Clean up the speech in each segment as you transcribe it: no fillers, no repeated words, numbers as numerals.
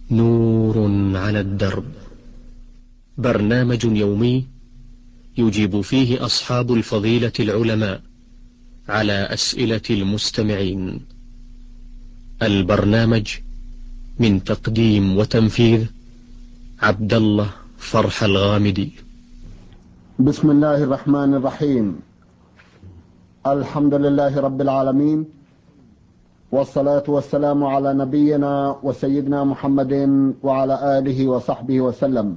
نور على الدرب، برنامج يومي يجيب فيه أصحاب الفضيلة العلماء على أسئلة المستمعين. البرنامج من تقديم وتنفيذ عبد الله فرح الغامدي. بسم الله الرحمن الرحيم. الحمد لله رب العالمين، والصلاة والسلام على نبينا وسيدنا محمد وعلى آله وصحبه وسلم.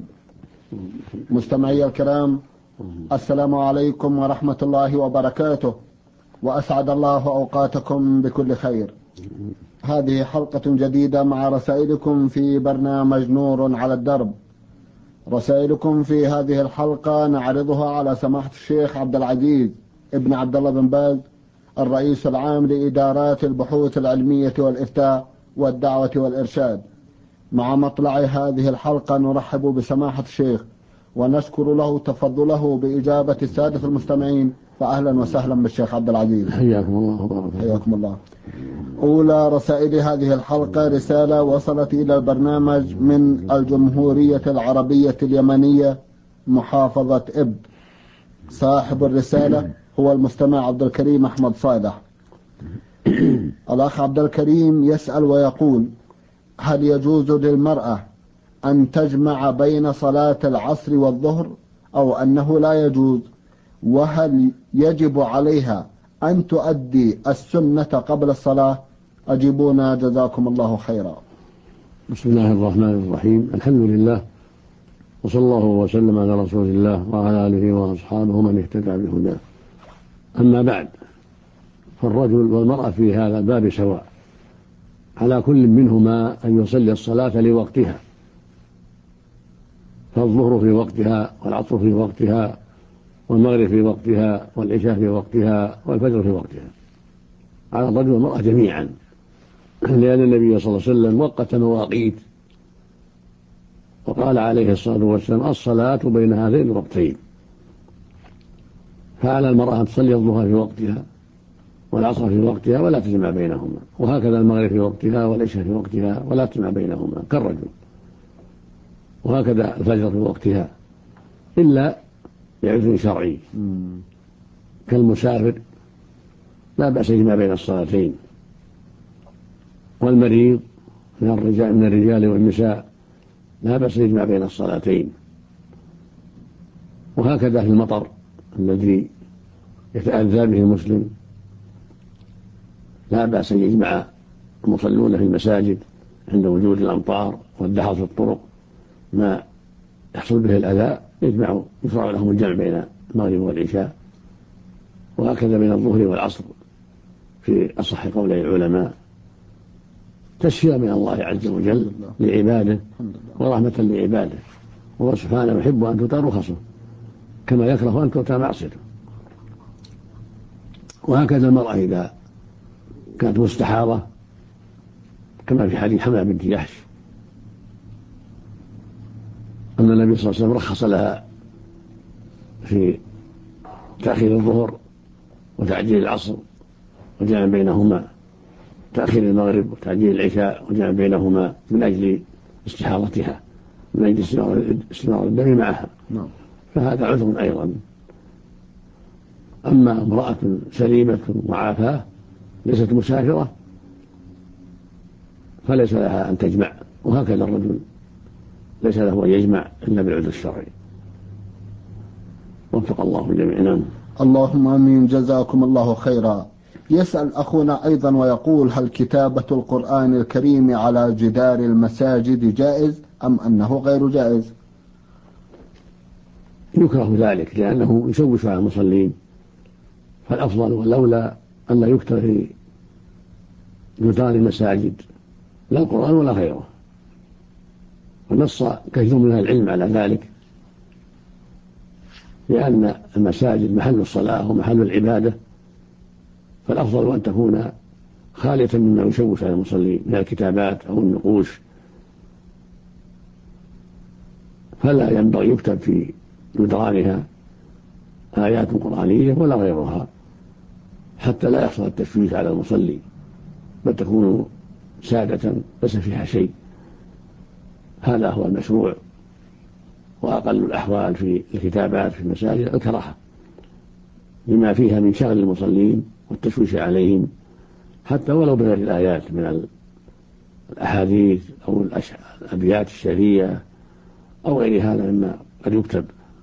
مستمعي الكرام، السلام عليكم ورحمة الله وبركاته، وأسعد الله أوقاتكم بكل خير. هذه حلقة جديدة مع رسائلكم في برنامج نور على الدرب. رسائلكم في هذه الحلقة نعرضها على سماحة الشيخ عبد العزيز ابن عبد الله بن باز، الرئيس العام لإدارات البحوث العلمية والإفتاء والدعوة والإرشاد. مع مطلع هذه الحلقة نرحب بسماحة الشيخ ونشكر له تفضله بإجابة السادة المستمعين، فأهلا وسهلا بالشيخ عبد العزيز. حياكم الله وبارك فيكم. حياكم الله. أولى رسائل هذه الحلقة رسالة وصلت إلى البرنامج من الجمهورية العربية اليمنية محافظة إب. صاحب الرسالة هو المستمع عبد الكريم أحمد صالح. الأخ عبد الكريم يسأل ويقول: هل يجوز للمرأة أن تجمع بين صلاة العصر والظهر أو أنه لا يجوز؟ وهل يجب عليها أن تؤدي السنة قبل الصلاة؟ أجيبونا جزاكم الله خيرا. بسم الله الرحمن الرحيم. الحمد لله، وصلى الله وسلم على رسول الله وعلى آله وأصحابه من اهتدى بهداه. أما بعد، فالرجل والمرأة في هذا الباب سواء، على كل منهما أن يصلي الصلاة لوقتها، فالظهر في وقتها والعصر في وقتها والمغرب في وقتها والعشاء في وقتها والفجر في وقتها، على الرجل والمرأة جميعا، لأن النبي صلى الله عليه وسلم وقت مواقيت وقال عليه الصلاة والسلام: الصلاة بين هذين الوقتين. فعلى المرأة أن تصلي الظهر في وقتها والعصر في وقتها ولا تجمع بينهما، وهكذا المغرب في وقتها والعشاء في وقتها ولا تجمع بينهما كالرجل، وهكذا الفجر في وقتها، إلا بعذر شرعي كالمسافر لا بأس يجمع بين الصلاتين، والمريض من الرجال والنساء لا بأس يجمع بين الصلاتين، وهكذا في المطر الذي يتأذى به المسلم لا بأس أن يجمع المصلون في المساجد عند وجود الأمطار والدحر في الطرق ما يحصل به الأذى، يشرع لهم الجمع بين المغرب والعشاء، وهكذا بين الظهر والعصر في أصح قولي العلماء، تشفيع من الله عز وجل لعباده ورحمة لعباده، وهو سبحانه يحب أن تؤتى رخصه كما يكره أن تؤتى معصيته. وهكذا المرأة إذا كانت مستحاضة كما في حديث حملة بنت جحش أن النبي صلى الله عليه وسلم رخص لها في تأخير الظهر وتعجيل العصر وجمع بينهما، تأخير المغرب وتعجيل العشاء وجمع بينهما من أجل استحاضتها، من أجل استمرار الدم معها، فهذا عذر أيضا. أما امرأة سليمة وعافاة ليست مسافرة فليس لها أن تجمع، وهكذا الرجل ليس له أن يجمع إلا بالعذر الشرعي. وفق الله جميعا. اللهم آمين، جزاكم الله خيرا. يسأل أخونا أيضا ويقول: هل كتابة القرآن الكريم على جدار المساجد جائز أم أنه غير جائز؟ يكره ذلك لأنه يشوش على المصلين، فالأفضل والأولى أن لا يكتب في جدران المساجد لا القرآن ولا غيره، ونص كثير من العلم على ذلك، لأن المساجد محل الصلاة ومحل العبادة، فالأفضل أن تكون خالية مما يشوش على المصلين من الكتابات أو النقوش، فلا ينبغي يكتب في جدرانها آيات قرآنية ولا غيرها حتى لا يحصل التشويش على المصلي، بل تكون سادة ليس فيها شيء. هذا هو المشروع. وأقل الأحوال في الكتابات في المساجد الكراهة لما فيها من شغل المصلين والتشويش عليهم، حتى ولو بغير الآيات من الأحاديث أو الأبيات الشعرية أو غير هذا مما قد يكتب.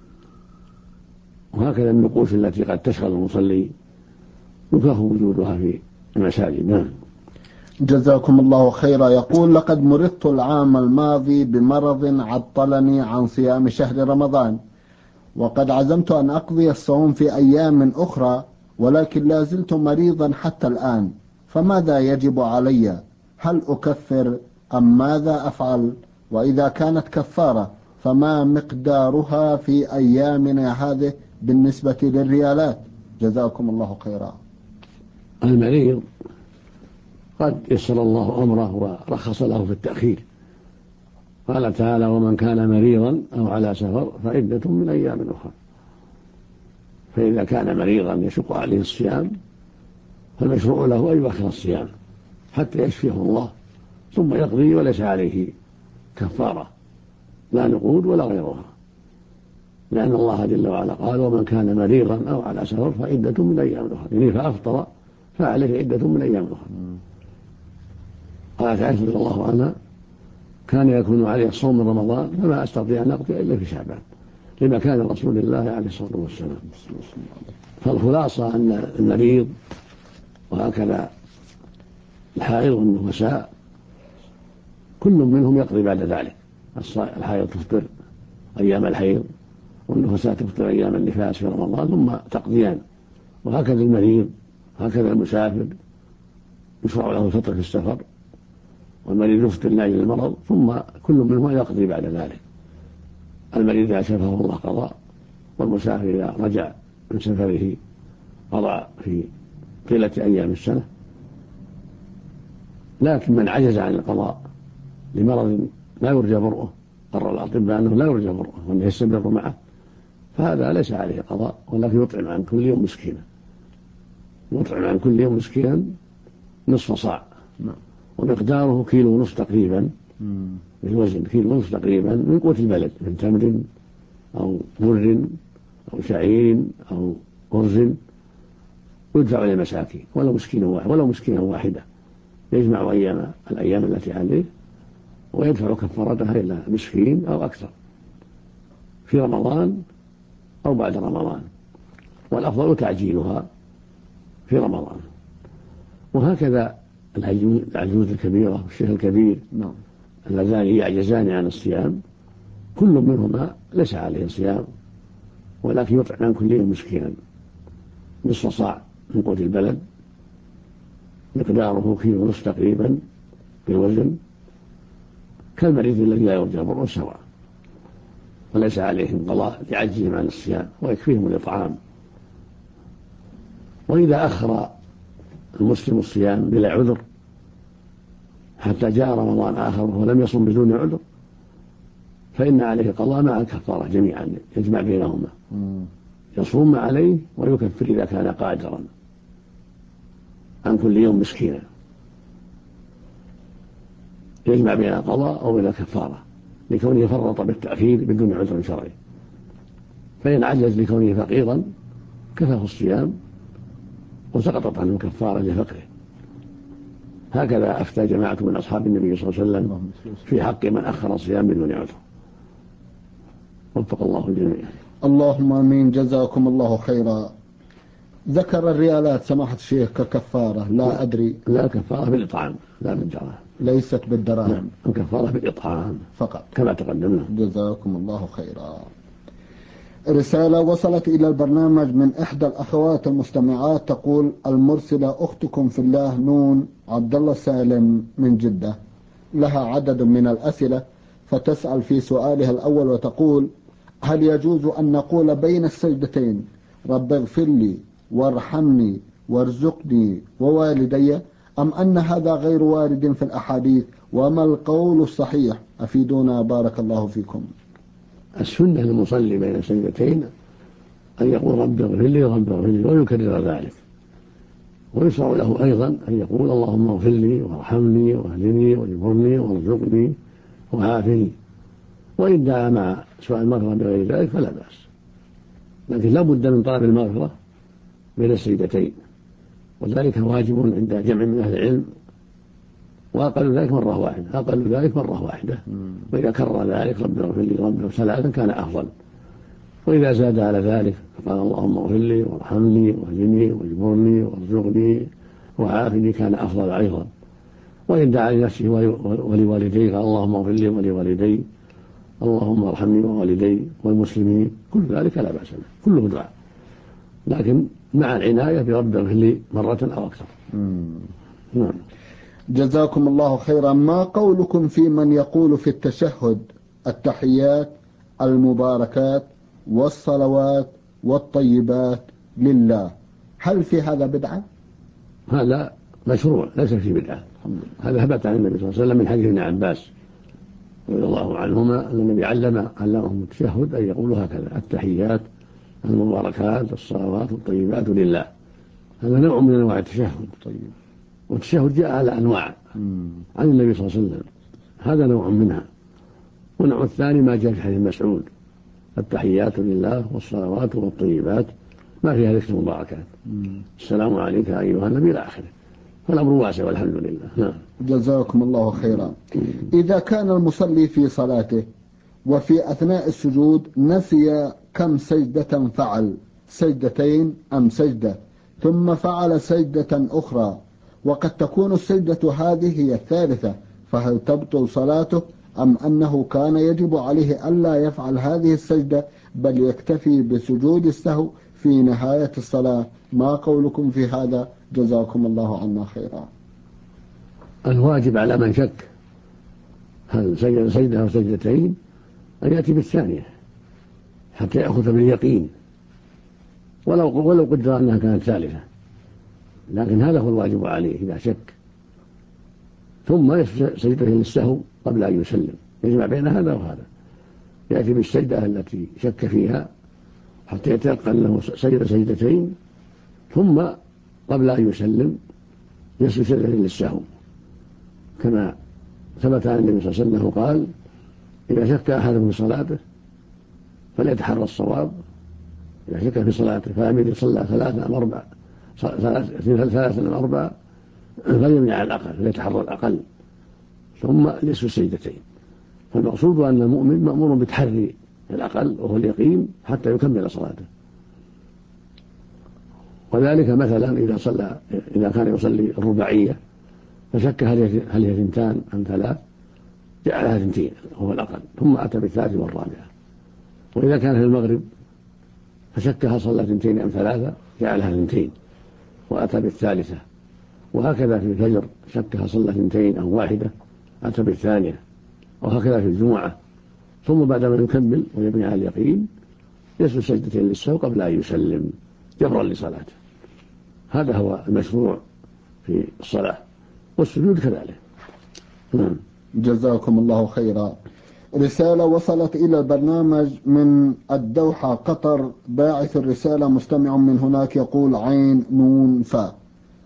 وهكذا النقوش التي قد تشغل المصلي يكره وجودها في المساجد. نعم. جزاكم الله خيرا. يقول: لقد مرضت العام الماضي بمرض عطلني عن صيام شهر رمضان، وقد عزمت أن أقضي الصوم في أيام أخرى، ولكن لا زلت مريضا حتى الآن، فماذا يجب علي؟ هل أكفر أم ماذا أفعل؟ وإذا كانت كفارة فما مقدارها في أيامنا هذه بالنسبة للريالات؟ جزاكم الله خيرا. المريض قد يسر الله أمره ورخص له في التأخير. قال تعالى: ومن كان مريضا أو على سفر فعدة من أيام أخرى. فإذا كان مريضا يشق عليه الصيام فالمشروع له أن يؤخر الصيام حتى يشفيه الله، ثم يقضي وليس عليه كفارة لا نقود ولا غيرها، لأن الله جل وعلا قال: ومن كان مريضا أو على سفر فعدة من أيام أخرى، يعني فأفطر فعليه عدة من أيام أخرى. قالت عائشة رضي الله عنها: كان يكون عليه الصوم من رمضان فما أستطيع أن أقضي إلا في شعبان، لما كان رسول الله عليه الصلاة والسلام. فالخلاصة أن المريض وهكذا الحائض والنفساء كل منهم يقضي بعد ذلك. الحائض تفطر أيام الحيض، والنفساء تفطر أيام النفاس في رمضان ثم تقضيان. وهكذا المريض، هكذا المسافر يشرع له الفطر في السفر، والمريض يفطر لأجل المرض ثم كل منهما يقضي بعد ذلك. المريض إذا شفاه الله قضى، والمسافر إذا رجع من سفره قضى في طيلة أيام السنة. لكن من عجز عن القضاء لمرض لا يرجى برؤه، قرر الأطباء أنه لا يرجى برؤه وأنه يستمر معه، فهذا ليس عليه قضاء، ولكن يطعم عن كل يوم مسكينا. يطعم عن كل يوم مسكينا نصف صاع، ومقداره كيلو ونصف تقريبا، بالوزن كيلو ونصف تقريبا من قوت البلد، من تمر أو بر أو شعير أو أرز، يدفع للمساكين ولو مسكينة واحدة، يجمع الأيام التي عليه ويدفع كفارتها إلى مسكين أو أكثر في رمضان أو بعد رمضان، والأفضل تعجيلها في رمضان. وهكذا العجوز الكبيرة والشيخ الكبير اللذان يعجزان عن الصيام كل منهما ليس عليه صيام، ولكن يطعم عن كل يوم مسكينا نصف صاع من قوت البلد، مقداره كيلو ونصف تقريبا بالوزن، كالمريض الذي لا يرجى برؤه سواء، وليس عليهم قضاء لعجزهم عن الصيام ويكفيهم الإطعام. وإذا أخر المسلم الصيام بلا عذر حتى جاء رمضان آخر ولم يصم بدون عذر فإن عليه قضاء مع الكفارة جميعا، يجمع بينهما، يصوم ما عليه ويكفر إذا كان قادرا عن كل يوم مسكينا، يجمع بين القضاء أو بين الكفارة لكونه فرط بالتأخير بدون عذر شرعي. فإن عجز لكونه فقيرا كفاه الصيام وسقطت عنه الكفارة لفقره. هكذا أفتى جماعة من أصحاب النبي صلى الله عليه وسلم في حق من أخر الصيام بدون عذر. وفق الله الجميع. اللهم آمين. جزاكم الله خيرا. ذكر الريالات سماحة الشيخ ككفارة، لا أدري. لا، كفارة بالإطعام لا بالدراهم، ليست بالدراهم. الكفارة بالإطعام فقط كما تقدمنا. جزاكم الله خيرا. رسالة وصلت إلى البرنامج من إحدى الأخوات المستمعات تقول: المرسلة أختكم في الله نون عبد الله سالم من جدة، لها عدد من الأسئلة، فتسأل في سؤالها الأول وتقول: هل يجوز أن نقول بين السجدتين رب اغفر لي وارحمني وارزقني ووالدي، أم أن هذا غير وارد في الأحاديث؟ وما القول الصحيح؟ أفيدونا بارك الله فيكم. السنة للمصلي بين السجدتين أن يقول رب اغفر لي رب اغفر لي ويكرر ذلك، ويشرع له أيضا أن يقول اللهم اغفر لي وارحمني واهدني واجبرني وارزقني وعافني وإن دعا مع سؤال المغفرة بغير ذلك فلا بأس، لكن لا بد من طلب المغفرة بين السجدتين، وذلك واجب عند جمع من أهل العلم، وأقل ذلك مرة واحدة، وإذا كرر ذلك رب اغفر لي رب اغفر ثلاثا كان أفضل، وإذا زاد على ذلك فقال اللهم اغفر لي وارحمني واهدني واجبرني وارزقني وعافني كان أفضل أيضا. وإن دعا لنفسه ولوالديه قال اللهم اغفر لي ولوالدي اللهم ارحمني ووالدي والمسلمين، كل ذلك لا بأس به، كله دعاء، لكن مع العناية برب اغفر لي مرة أو أكثر. نعم. جزاكم الله خيرا. ما قولكم في من يقول في التشهد التحيات المباركات والصلوات والطيبات لله، هل في هذا بدعة؟ هذا مشروع ليس فيه بدعة، هذا ثبت عن النبي صلى الله عليه وسلم من حديث ابن عباس رضي الله عنهما أن النبي علمهم التشهد أن يقولوا هكذا: التحيات المباركات الصلوات الطيبات لله. هذا نوع من أنواع التشهد. والتشهد جاء على أنواع عن النبي صلى الله عليه وسلم، هذا نوع منها. والنوع الثاني ما جاء في حديث مسعود: التحيات لله والصلوات والطيبات ما فيها ذكر المباركات، السلام عليك أيها النبي إلى آخره. فالأمر واسع والحمد لله. نعم. جزاكم الله خيرا. إذا كان المصلي في صلاته وفي أثناء السجود نسي كم سجدة فعل، سجدتين أم سجدة، ثم فعل سجدة أخرى، وقد تكون السجدة هذه هي الثالثة، فهل تبطل صلاته أم أنه كان يجب عليه ألا يفعل هذه السجدة بل يكتفي بسجود السهو في نهاية الصلاة؟ ما قولكم في هذا؟ جزاكم الله عنا خيرا. الواجب على من شك هل سجد سجدة أو سجدتين أن يأتي بالثانية حتى يأخذ باليقين، ولو قدر أنها كانت ثالثة، لكن هذا هو الواجب عليه إذا شك. ثم يسجد سجدة للسهو قبل أن يسلم، يجمع بين هذا وهذا، يأتي بالسجدة التي شك فيها حتى يتيقن أنه سجد سجدتين، ثم قبل أن يسلم يسجد سجدة للسهو، كما ثبت عن النبي صلى الله عليه وسلم قال: إذا شك أحدكم في صلاته فليتحرى الصواب، إذا شك في صلاته فأمن صلى ثلاثة أم أربعة فليمنع الأقل، فليتحرى الأقل، ثم ليسجد سجدتين. فالمقصود أن المؤمن مأمور بتحري الأقل وهو اليقين حتى يكمل صلاته. وذلك مثلا إذا كان يصلي الرباعية فشك هل هي ثنتان أم ثلاث، جعلها ثنتين هو الأقل، ثم أتى بالثالث والرابعة. وإذا كان في المغرب فشك هل صلى ثنتين أم ثلاثة، جعلها ثنتين وأتى بالثالثة. وهكذا في الفجر شك هل صلى ثنتين أو واحدة، أتى بالثانية. وهكذا في الجمعة. ثم بعدما يكمل ويبني على اليقين يسجد سجدتين للسهو قبل أن يسلم جبرا لصلاته. هذا هو المشروع في الصلاة، والسجود كذلك. جزاكم الله خيرا. رسالة وصلت إلى البرنامج من الدوحة قطر، باعث الرسالة مستمع من هناك يقول عين نون فاء،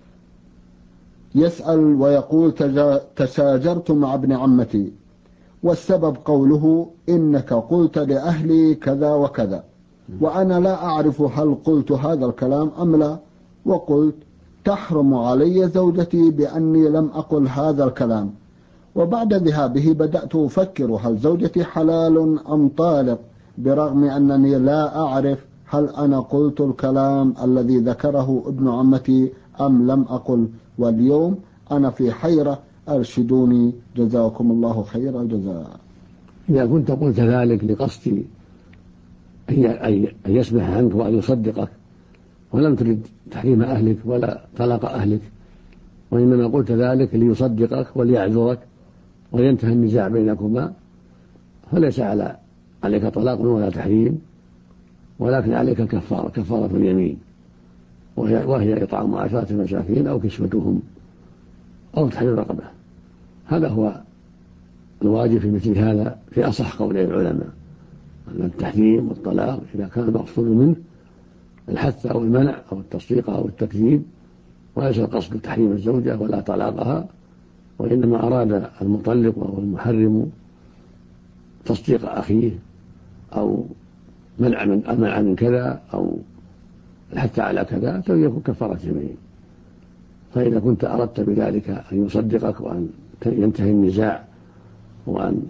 يسأل ويقول: تشاجرت مع ابن عمتي، والسبب قوله إنك قلت لأهلي كذا وكذا، وأنا لا أعرف هل قلت هذا الكلام أم لا، وقلت تحرم علي زوجتي بأني لم أقل هذا الكلام. وبعد ذهابه بدأت أفكر هل زوجتي حلال أم طالق، برغم أنني لا أعرف هل أنا قلت الكلام الذي ذكره ابن عمتي أم لم أقل، واليوم أنا في حيرة، أرشدوني جزاكم الله خير الجزاء. إذا كنت قلت ذلك لقصد أن يسمح عنك وأن يصدقك، ولم ترد تحريم أهلك ولا طلاق أهلك، وإنما قلت ذلك ليصدقك وليعذرك وينتهي النزاع بينكما، فليس عليك طلاق ولا تحريم، ولكن عليك كفارة اليمين، وهي إطعام 10 مساكين أو كسوتهم أو تحرير رقبة. هذا هو الواجب في مثل هذا في أصح قولي العلماء، أن التحريم والطلاق إذا كان المقصود منه الحث أو المنع أو التصديق أو التكذيب، وليس القصد تحريم الزوجة ولا طلاقها، وإنما أراد المطلق أو المحرم تصديق أخيه أو منع من كذا أو حتى على كذا يكون كفارة يمين. فإذا كنت أردت بذلك أن يصدقك وأن ينتهي النزاع وأن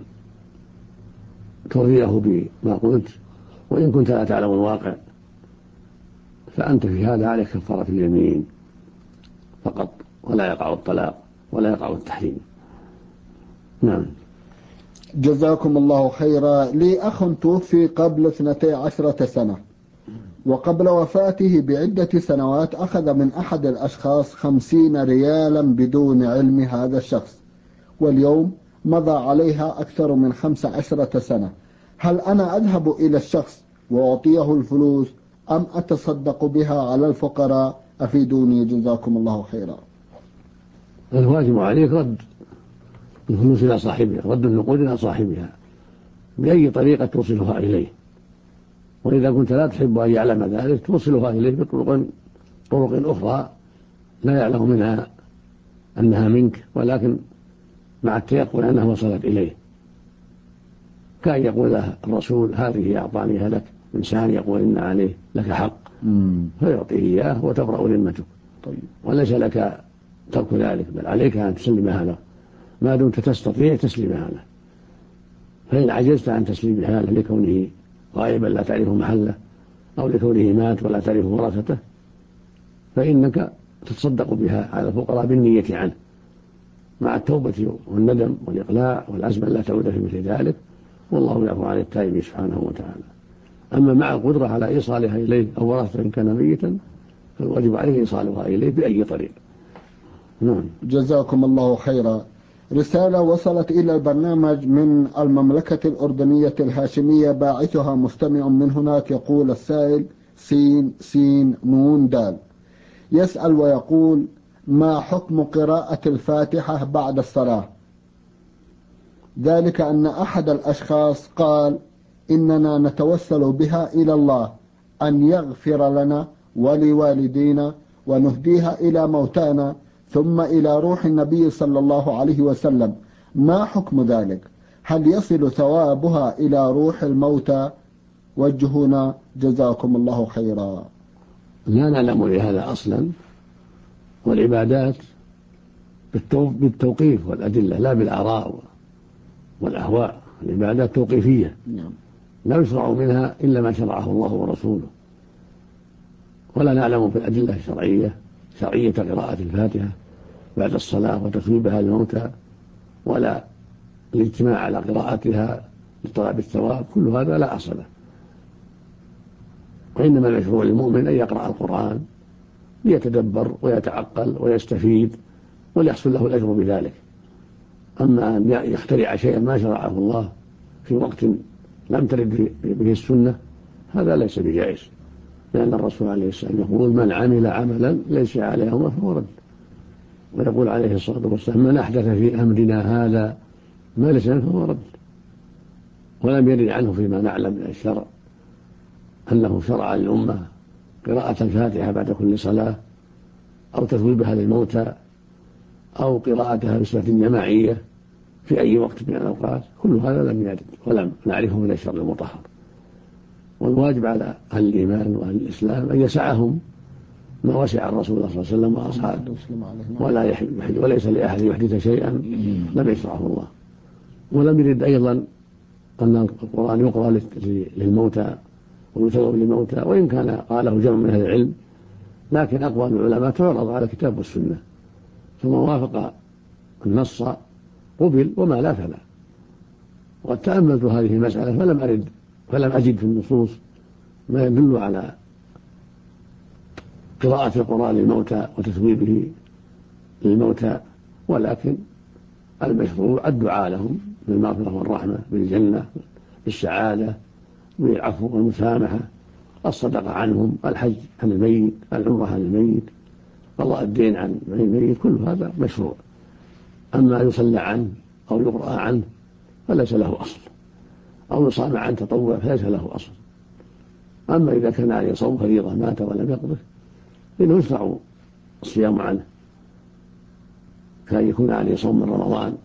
ترضيه بما قلت، وإن كنت لا تعلم الواقع فأنت في هذا عليك كفارة اليمين فقط، ولا يقع الطلاق ولا يقع التحريم. نعم. جزاكم الله خيرا. لي أخ توفي قبل 12 سنة، وقبل وفاته بعدة سنوات أخذ من أحد الأشخاص 50 ريالا بدون علم هذا الشخص، واليوم مضى عليها أكثر من 15 سنة. هل أنا أذهب إلى الشخص وأعطيه الفلوس أم أتصدق بها على الفقراء؟ أفيدوني جزاكم الله خيرا. الواجب عليك رد الفلوس إلى صاحبها، رد النقود إلى صاحبها بأي طريقة توصلها إليه، وإذا كنت لا تحب أن يعلم ذلك توصلها إليه بطرق أخرى لا يعلم منها أنها منك، ولكن مع التيقن أنها وصلت إليه، كان يقول له الرسول هذه أعطانيها لك، إنسان يقول إن عليه لك حق فيعطيه إياه وتبرأ ذمتك. طيب. وليس لك ترك ذلك، بل عليك أن تسلمها له ما دمت تستطيع تسليمها له. فإن عجزت عن تسليمها له لكونه غائبا لا تعرف محله أو لكونه مات ولا تعرف ورثته فإنك تتصدق بها على الفقراء بالنية عنه مع التوبة والندم والإقلاع والعزم لا تعود في مثل ذلك، والله يعفو عن التائب سبحانه وتعالى. أما مع القدرة على إيصالها إليه أو ورثته إن كان ميتا فالواجب عليه إيصالها إليه بأي طريق. نعم. جزاكم الله خيرا. رسالة وصلت إلى البرنامج من المملكة الأردنية الهاشمية، باعثها مستمع من هناك، يقول السائل سين نون دال، يسأل ويقول: ما حكم قراءة الفاتحة بعد الصلاة؟ ذلك أن أحد الأشخاص قال: إننا نتوسل بها إلى الله أن يغفر لنا ولوالدينا ونهديها إلى موتانا ثم إلى روح النبي صلى الله عليه وسلم، ما حكم ذلك؟ هل يصل ثوابها إلى روح الموتى؟ وجهونا جزاكم الله خيرا. لا نعلم لهذا أصلا، والعبادات بالتوقيف والأدلة لا بالآراء والأهواء، العبادات توقيفية لا يشرع منها إلا ما شرعه الله ورسوله، ولا نعلم في الأدلة الشرعية شرعية قراءة الفاتحة بعد الصلاة وتثويبها للموتى، ولا الاجتماع على قراءتها لطلب الثواب، كل هذا لا أصل له. وإنما المشروع للمؤمن أن يقرأ القرآن ليتدبر ويتعقل ويستفيد وليحصل له الأجر بذلك. أما أن يخترع شيئا ما شرعه الله في وقت لم ترد به السنة هذا ليس بجائز، لأن الرسول عليه السلام يقول: من عمل عملا ليس عليه أمرنا فهو رد. ويقول عليه الصلاة والسلام: من أحدث في أمرنا هذا ما ليس منه فهو رد. ولم يرد عنه فيما نعلم من الشرع أنه شرع للأمة قراءة الفاتحة بعد كل صلاة أو تثويبها للموتى أو قراءتها بصفة جماعية في أي وقت من الأوقات، كل هذا لم يرد ولم نعرفه من الشرع المطهر. والواجب على أهل الإيمان وأهل الإسلام أن يسعهم ما وسع الرسول صلى الله عليه وسلم وأصحابه، وليس لأحد يحدث شيئا لم يشرعه الله. ولم يرد أيضا أن القرآن يقرأ للموتى ويثوب للموتى، وإن كان قاله جمع من أهل العلم، لكن أقوال العلماء تعرض على الكتاب والسنة، ثم وافق النص قبل وما لا فلا. وقد تأملت هذه المسألة فلم أجد في النصوص ما يدل على قراءة القرآن للموتى وتثويبه للموتى، ولكن المشروع الدعاء لهم بالمغفرة والرحمة، بالجنة، بالسعادة، بالعفو والمسامحة، الصدقة عنهم، الحج عن الميت، العمرة عن الميت، قضاء الدين عن الميت، كل هذا مشروع. أما يصلى عنه أو يقرأ عنه فليس له أصل، أو يصام عن تطوع فليس له أصل. أما إذا كان عليه صوم فريضة مات ولم يقضه فإنه يشرع الصيام عنه، كان يكون عليه صوم من رمضان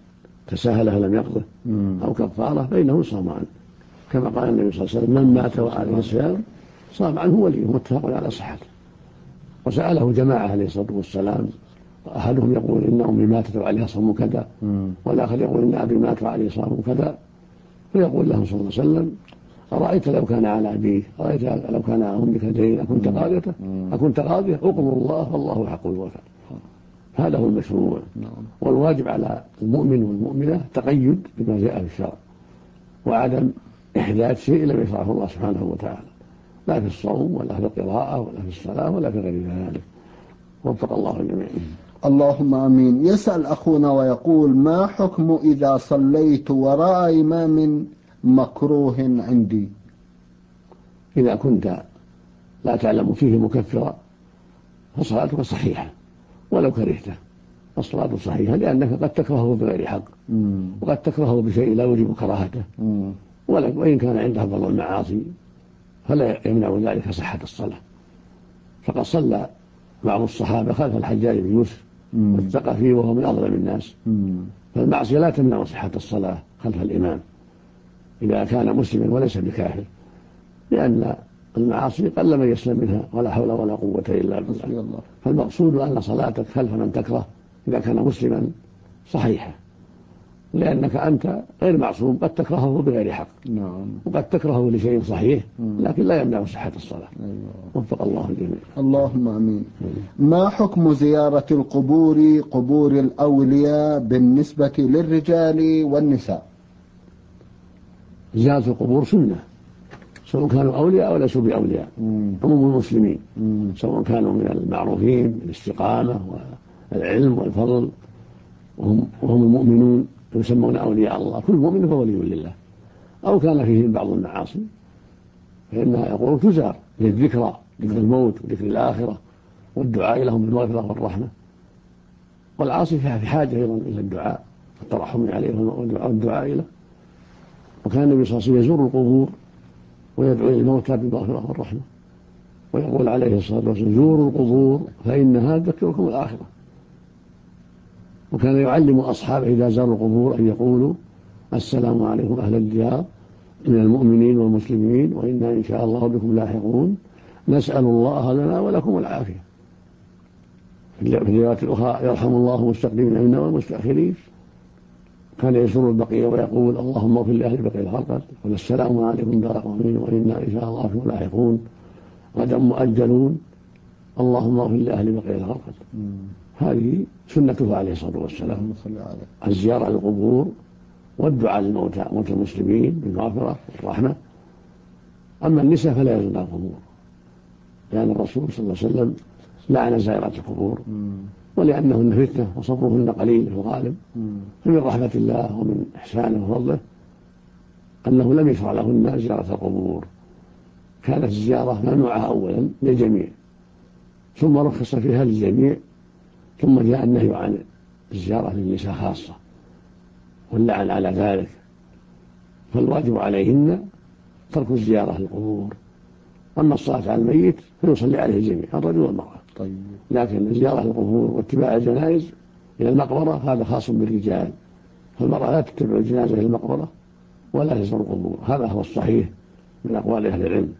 تساهل فلم يقضه أو كفارة فإنه صام عنه، كما قال النبي صلى الله عليه وسلم: من مات وعليه الصيام صام عنه وليه، متفق على صحته. وسأله جماعة عليه الصلاة والسلام، أحدهم يقول إن أمي ماتت وعليها صوم كذا، والآخر يقول إن أبي مات وعليه صوم كذا، فيقول له صلى الله عليه وسلم: أرأيت لو كان على أبيه، أرأيت لو كان على أمك دين أكنت قاضية؟ أقمر الله والله حق الوفاء. هذا هو المشروع. والواجب على المؤمن والمؤمنة تقيد بما جاء في الشرع، وعدم إحداث شيء لم يشرعه الله سبحانه وتعالى، لا في الصوم ولا في القراءة ولا في الصلاة ولا في غير ذلك. وفق الله الجميع. اللهم آمين. يسأل أخونا ويقول: ما حكم إذا صليت وراء إمام مكروه عندي؟ إذا كنت لا تعلم فيه مكفرا فصلاتك صحيحة ولو كرهته، الصلاة صحيحة، لأنك قد تكرهه بغير حق، وقد تكرهه بشيء لا يوجب كراهته، وإن كان عنده بعض المعاصي فلا يمنع ذلك صحة الصلاة. فقد صلى بعض الصحابة خلف الحجاج بن يوسف والثقفي وهو من أظلم الناس، فالمعصية لا تمنع صحة الصلاة خلف الإمام إذا كان مسلما وليس بكافر، لأن المعاصي قل من يسلم منها، ولا حول ولا قوة إلا بالله. فالمقصود أن صلاتك خلف من تكره إذا كان مسلما صحيحة، لأنك أنت غير معصوم، قد تكرهه بغير حق، وقد تكرهه لشيء صحيح، لكن لا يمنع صحة الصلاة. وفق الله الجميع. اللهم آمين. ما حكم زيارة القبور، قبور الأولياء، بالنسبة للرجال والنساء؟ زيارة القبور سنة، سواء كانوا أولياء أو ليسوا بأولياء، عموم المسلمين، سواء كانوا من المعروفين بالاستقامة والعلم والفضل وهم المؤمنون يسمون أولياء الله، كل مؤمن فهو ولي لله، أو كان فيهم بعض المعاصي فإنها يقول تزار للذكرى، ذكر الموت وذكر الآخرة والدعاء لهم بالمغفرة والرحمة. والعاصي في حاجة أيضا إلى الدعاء والترحم عليه والدعاء له. وكان النبي صلى الله عليه وسلم يزور القبور ويدعو للموتى بالمغفرة والرحمة، ويقول عليه الصلاة والسلام: زوروا القبور فإنها تذكركم الآخرة. وكان يعلم أصحابه إذا زاروا القبور أن يقولوا: السلام عليكم أهل الديار من المؤمنين والمسلمين، وإنا إن شاء الله بكم لاحقون، نسأل الله لنا ولكم العافية. في الروايات الأخرى: يرحم الله المستقدمين منا والمستأخرين. كان يزور البقيع ويقول: اللهم اغفر لأهل البقيع الغرقد، والسلام عليكم دار قومين، وإنا إن شاء الله بكم لاحقون، غدا مؤجلون، اللهم اغفر لأهل البقيع الغرقد. هذه سنته عليه الصلاة والسلام، الزيارة للقبور والدعاء للموتى، موتى المسلمين بالمغفرة والرحمة. أما النساء فلا يزورن القبور، لأن الرسول صلى الله عليه وسلم لعن زائرات القبور، ولأنهن فتنة وصبرهن قليل في الغالب. فمن رحمة الله ومن إحسانه وفضله أنه لم يشرع لهن زيارة القبور، كانت الزيارة ممنوعة أولا للجميع، ثم رخص فيها للجميع، ثم جاء النهي عن الزيارة للنساء خاصة واللعن على ذلك. فالواجب عليهن ترك الزيارة للقبور. أما الصلاة على الميت فيصلي عليه الجميع، الرجل والمرأة. لكن الزيارة للقبور واتباع الجنائز إلى المقبرة هذا خاص بالرجال، فالمرأة لا تتبع الجنازة إلى المقبرة ولا تزور القبور. هذا هو الصحيح من أقوال أهل العلم.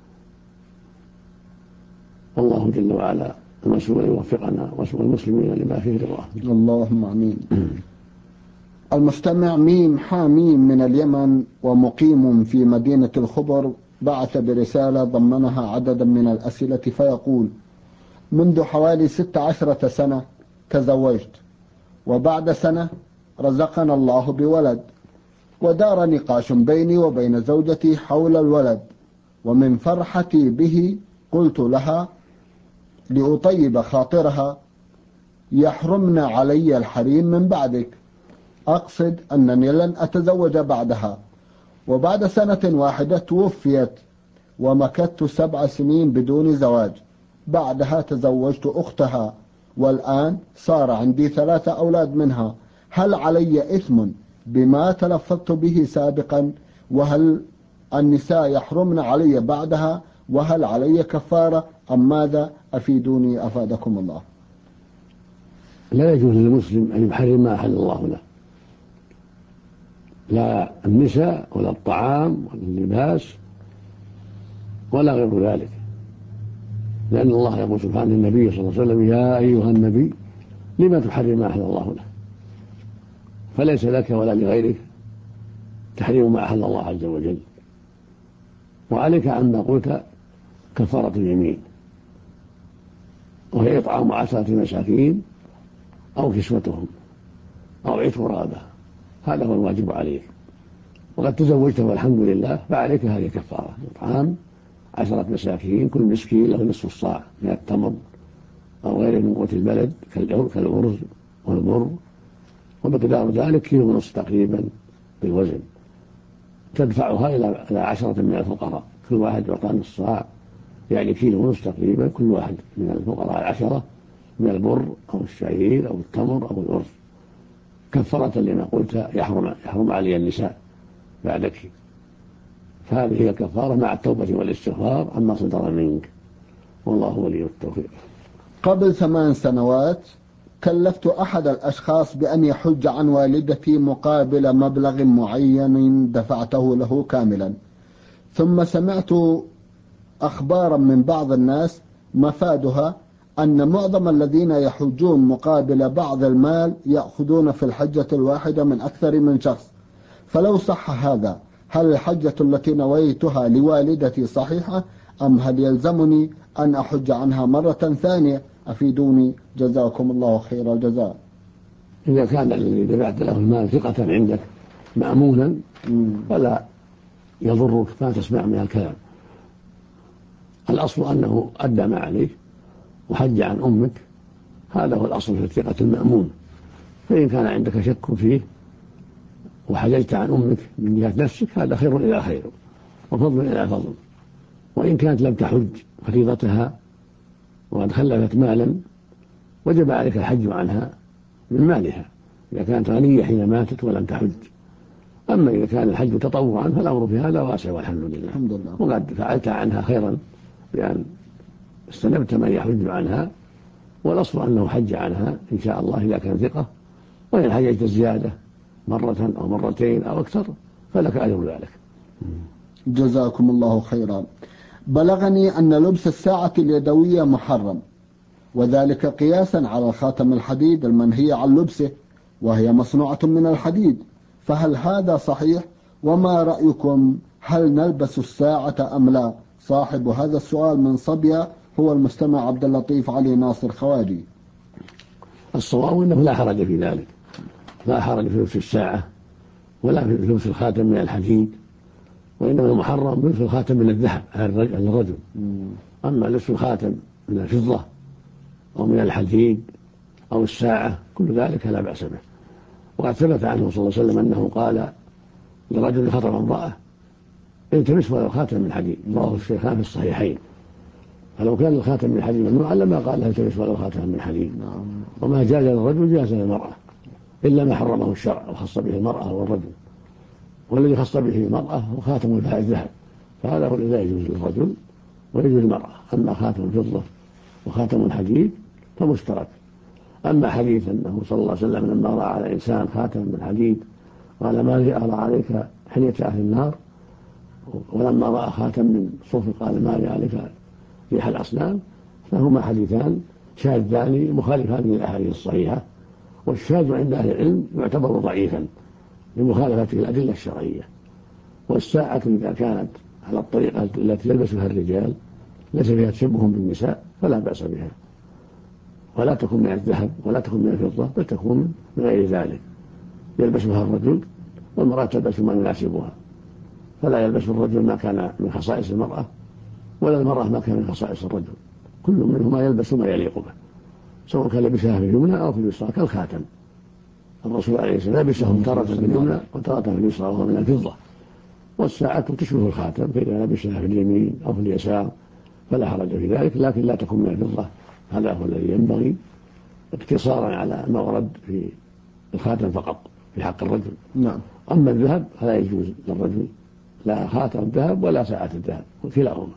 والله جل وعلا المسؤول يوفقنا وسوء المسلمين لما فيه رضاه. اللهم آمين. المستمع ميم حاميم من اليمن ومقيم في مدينة الخبر بعث برسالة ضمنها عددا من الأسئلة، فيقول: منذ حوالي 16 سنة تزوجت، وبعد سنة رزقنا الله بولد، ودار نقاش بيني وبين زوجتي حول الولد، ومن فرحتي به قلت لها لأطيب خاطرها: يحرمن علي الحريم من بعدك، أقصد أنني لن أتزوج بعدها. وبعد سنة واحدة توفيت، ومكثت 7 سنين بدون زواج. بعدها تزوجت أختها، والآن صار عندي 3 أولاد منها. هل علي إثم بما تلفظت به سابقا؟ وهل النساء يحرمن علي بعدها؟ وهل علي كفارة أم ماذا؟ أفيدوني أفادكم الله. لا يجوز للمسلم أن يحرم ما أحل الله له، لا النساء ولا الطعام ولا اللباس ولا غير ذلك، لأن الله يقول سبحانه النبي صلى الله عليه وسلم: يا أيها النبي لما تحرم ما أحل الله لك؟ فليس لك ولا لغيرك تحريم ما أحل الله عز وجل. وعليك عما قلت كفارة اليمين، وهي إطعام 10 مساكين أو كسوتهم أو عتق رقبة، هذا هو الواجب عليك. وقد تزوجت والحمد لله، فعليك هذه كفارة: إطعام 10 مساكين، كل مسكين له نصف الصاع من التمر أو غيره من قوت البلد كالأرز والبر، ومقدار ذلك 1.5 كيلو تقريبا بالوزن، تدفعها إلى 10 من الفقراء، كل واحد يعطى نصف صاع، يعني 1.5 كيلو تقريبا، كل واحد من الفقراء 10 من البر أو الشعير أو التمر أو الأرز، كفارة لما قلت يحرم علي النساء بعدك. فهذه هي الكفارة مع التوبة والاستغفار عما صدر منك، والله ولي التوفيق. قبل 8 سنوات كلفت أحد الأشخاص بأن يحج عن والدتي مقابل مبلغ معين دفعته له كاملا، ثم سمعت أخبارا من بعض الناس مفادها أن معظم الذين يحجون مقابل بعض المال يأخذون في الحجة الواحدة من أكثر من شخص، فلو صح هذا هل الحجة التي نويتها لوالدتي صحيحة أم هل يلزمني أن أحج عنها مرة ثانية؟ أفيدوني جزاكم الله خير الجزاء. إذا كان الذي دفعت له المال ثقة عندك مأمونا فلا يضرك ما تسمع من الكلام، الأصل أنه أدى ما عليه وحج عن أمك، هذا هو الأصل في الثقة المأمون. فإن كان عندك شك فيه وحججت عن أمك من جهة نفسك هذا خير إلى خير وفضل إلى فضل. وإن كانت لم تحج فريضتها وقد خلفت مالا وجب عليك الحج عنها من مالها إذا كانت غنية حين ماتت ولم تحج. أما إذا كان الحج تطوعا فالأمر في هذا واسع والحمد لله. وقد فعلت عنها خيرا بأن استنبت من يحج عنها، والأصل أنه حج عنها إن شاء الله إذا كان ثقة، وإن حججت زيادة مرة أو مرتين أو أكثر فلك أجر ذلك. جزاكم الله خيرا. بلغني أن لبس الساعة اليدوية محرم، وذلك قياسا على الخاتم الحديد المنهي عن لبسه، وهي مصنوعة من الحديد، فهل هذا صحيح؟ وما رأيكم، هل نلبس الساعة أم لا؟ صاحب هذا السؤال من صبيا هو المستمع عبد اللطيف علي ناصر خواجي. الصواب أنه لا حرج في ذلك، لا حرج في لبس الساعة ولا في لبس الخاتم من الحديد، وإنما المحرم لبس الخاتم من الذهب على الرجل. أما لبس الخاتم من الفضة أو من الحديد أو الساعة كل ذلك لا بأس به. وقد ثبت عنه صلى الله عليه وسلم أنه قال لرجل خطب امرأة: التمس ولو خاتم من حديد، رواه الشيخان في الصحيحين. فلو كان الخاتم من حديد ممنوعا لما قال التمس ولو خاتم من حديد. وما جاز للرجل جاز للمرأة إلا ما حرمه الشرع وخص به المرأة والرجل، والذي خص به المرأة هو خاتم الذهب، فهذا هو الذي لا يجوز للرجل ويجوز للمرأة. أما خاتم الفضة وخاتم الحديد فمشترك. أما حديث أنه صلى الله عليه وسلم لما رأى على إنسان خاتم من حديد قال: ما لي أرى عليك حلية أهل النار، ولما رأى خاتم من صفر قال: ما لي عليك ريح الأصنام، فهما حديثان شاذان مخالفان للأحاديث الصحيحة، والشاذ عند أهل العلم يعتبر ضعيفا لمخالفته الأدلة الشرعية. والساعة إذا كانت على الطريقة التي يلبسها الرجال ليس فيها تشبه بالنساء فلا بأس بها، ولا تكون من الذهب ولا تكون من الفضة، بل تكون من غير ذلك يلبسها الرجل، والمرأة تلبس ما يناسبها، فلا يلبس الرجل ما كان من خصائص المرأة ولا المرأة ما كان من خصائص الرجل، كل منهما يلبس ما يليق به، سواء كان لبسها في اليمنى أو في اليسرى كالخاتم. الرسول عليه السلام لبسه تارة في اليمنى وتارة في اليسرى وهو من الفضة. والساعة تشبه الخاتم، فإذا لبسها في اليمين أو في اليسار فلا حرج في ذلك، لكن لا تكون من الفضة، هذا هو الذي ينبغي، اقتصارا على ما ورد في الخاتم فقط في حق الرجل. نعم. أما الذهب فلا يجوز للرجل لا خاتم الذهب ولا ساعة الذهب، كلاهما.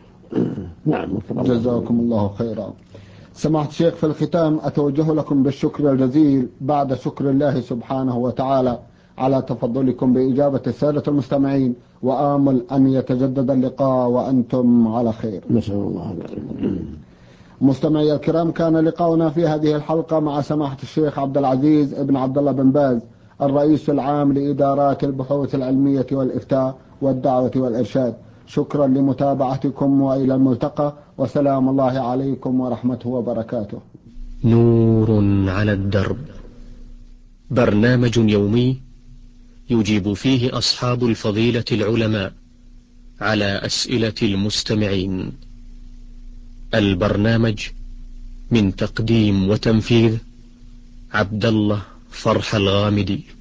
نعم. جزاكم الله خيرا. سماحة الشيخ، في الختام أتوجه لكم بالشكر الجزيل بعد شكر الله سبحانه وتعالى على تفضلكم بإجابة السادة المستمعين، وآمل أن يتجدد اللقاء وأنتم على خير. نسأل الله ذلك. مستمعي الكرام، كان لقاؤنا في هذه الحلقة مع سماحة الشيخ عبد العزيز ابن عبد الله بن باز، الرئيس العام لإدارات البحوث العلمية والإفتاء والدعوة والإرشاد. شكرا لمتابعتكم، وإلى الملتقى، وسلام الله عليكم ورحمته وبركاته. نور على الدرب، برنامج يومي يجيب فيه أصحاب الفضيلة العلماء على أسئلة المستمعين. البرنامج من تقديم وتنفيذ عبد الله فرح الغامدي.